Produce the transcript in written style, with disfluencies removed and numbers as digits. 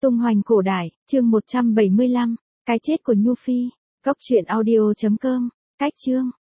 Tung hoành cổ đại, chương 175, cái chết của Nhu Phi, góc truyện audio.com, cách chương.